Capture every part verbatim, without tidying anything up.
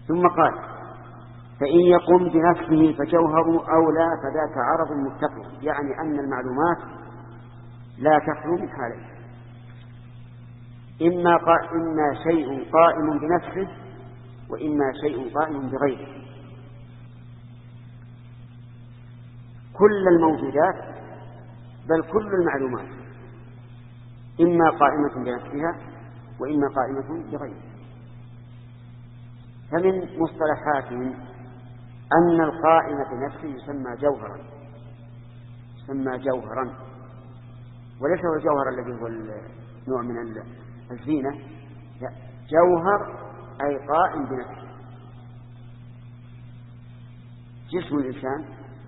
ثم قال فإن يقم بنفسه فجوهر أولى فذاك عرض متقن، يعني أن المعلومات لا تخلو من حالين: إما, قا... إما شيء قائم بنفسه، وإما شيء قائم بغيره. كل الموجودات بل كل المعلومات إما قائمة بنفسها وإما قائمة بغيرها. فمن مصطلحاتهم أن القائم بنفسه يسمى جوهرا، يسمى جوهرا، وليس هو الجوهر الذي هو نوع من الزينة، لا، جوهر أي قائم بنفسه. جسم الإنسان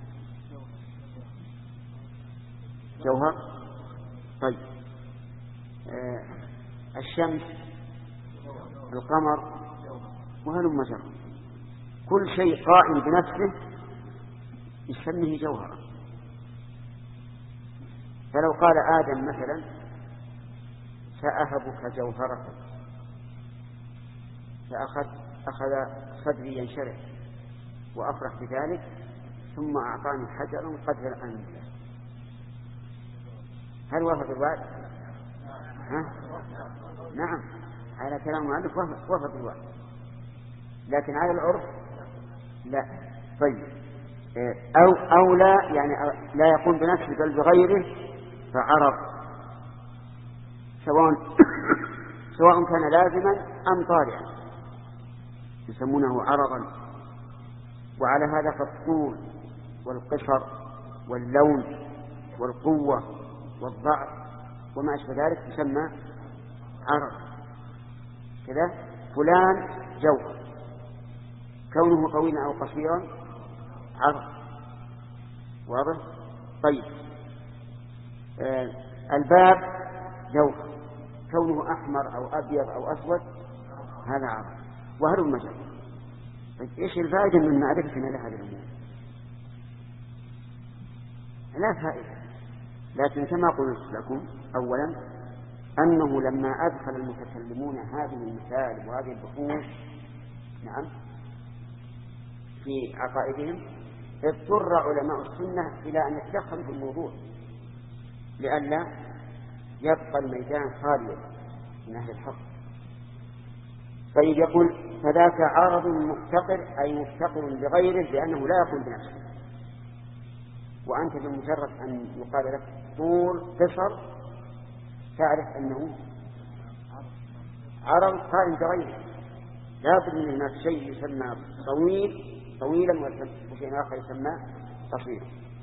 جوهر. طيب آه الشمس، القمر، وهلم جرى، كل شيء قائم بنفسه يسميه جوهرا. فلو قال آدم مثلا سأهبك جوهرة، فأخذ أخذ صدري ينشرح وأفرح بذلك، ثم أعطاني حجرا قدر الأنفس، هل وافق الوعد؟ ها؟ نعم، على كلام المؤلف وافق الوعد، لكن على العرف لا. طيب أو, أو لا، يعني لا يقوم بنفسه بل بغيره، فعرض، سواء سواء كان لازما أم طارئا يسمونه عرضا. وعلى هذا فالطول والقصر واللون والقوة والضعف وما أشبه ذلك يسمى عرض. كذا فلان جوهر، كونه طويلا أو قصيرا عرض. واضح؟ طيب آه الباب جوهر، كونه أحمر أو أبيض أو أسود هذا عرض. وهل المجال؟ طيب إيش الفائدة من معرفتنا لهذه الأمور؟ لا فائدة. لكن كما قلت لكم أولا أنه لما أدخل المتكلمون هذه المثال وهذه البحوث نعم في عقائدهم، اضطر علماء السنة إلى أن يتدخلوا في الموضوع لئلا يبقى الميدان خاليا من أهل الحق. فإذ يقول فذاك عارض مفتقر، أي مفتقر بغيره لأنه لا يقول بنفسه. وأنت بمجرد أن يقال لك طول قصر تعرف أنه عرض قائم بغيره. لا بد من هناك شيء يسمى طويل طويلا وشيء آخر يسمى قصير.